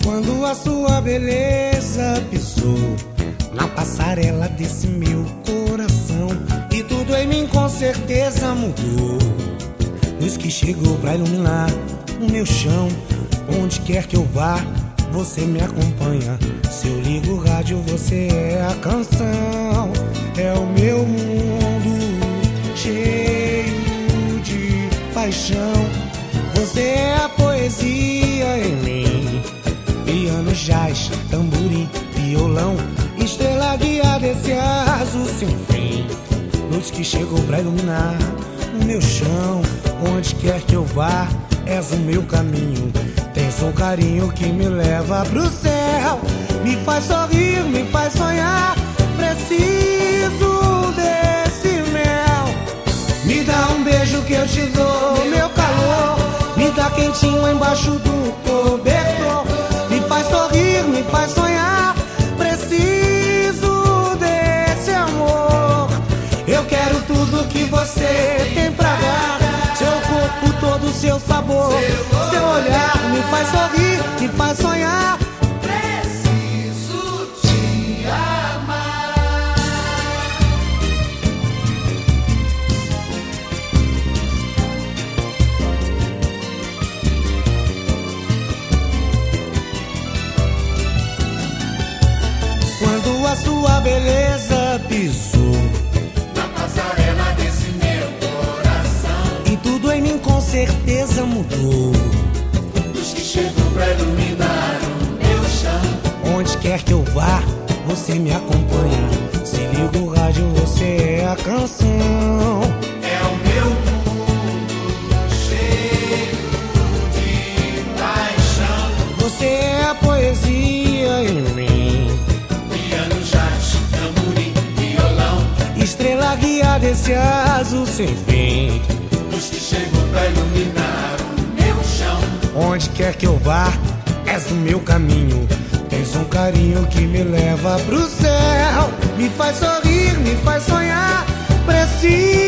Quando a sua beleza pisou na passarela desse meu coração, e tudo em mim com certeza mudou. Luz que chegou pra iluminar o meu chão. Onde quer que eu vá, você me acompanha. Se eu ligo o rádio, você é a canção. É o meu mundo cheio de paixão. Você é a poesia em mim. Piano, jazz, tamborim, violão, estrela guia desse azul sem fim. Luz que chegou pra iluminar o meu chão. Onde quer que eu vá, és o meu caminho. Tens um carinho que me leva pro céu. Me faz sorrir, me faz sonhar. Preciso desse mel. Me dá um beijo que eu te dou, meu calor. Me dá quentinho embaixo do cobertor. Me faz sorrir, me faz sonhar. Preciso desse amor. Eu quero tudo que você tem pra dar. Seu corpo todo, seu sabor, seu olhar. Me faz sorrir, me faz sonhar. Preciso te amar. Quando a sua beleza pisou Na passarela desse meu coração, e tudo em mim com certeza mudou. luz que chegou pra iluminar o meu chão. Onde quer que eu vá, você me acompanha. Se liga o rádio, você é a canção. É o meu mundo cheio de paixão. Você é a poesia em mim. Piano, jazz, tamborim, violão, Estrela guia desse azul sem fim. luz que chegou pra iluminar o meu chão. Onde quer que eu vá, és o meu caminho. Tens um carinho que me leva pro céu. Me faz sorrir, me faz sonhar. Preciso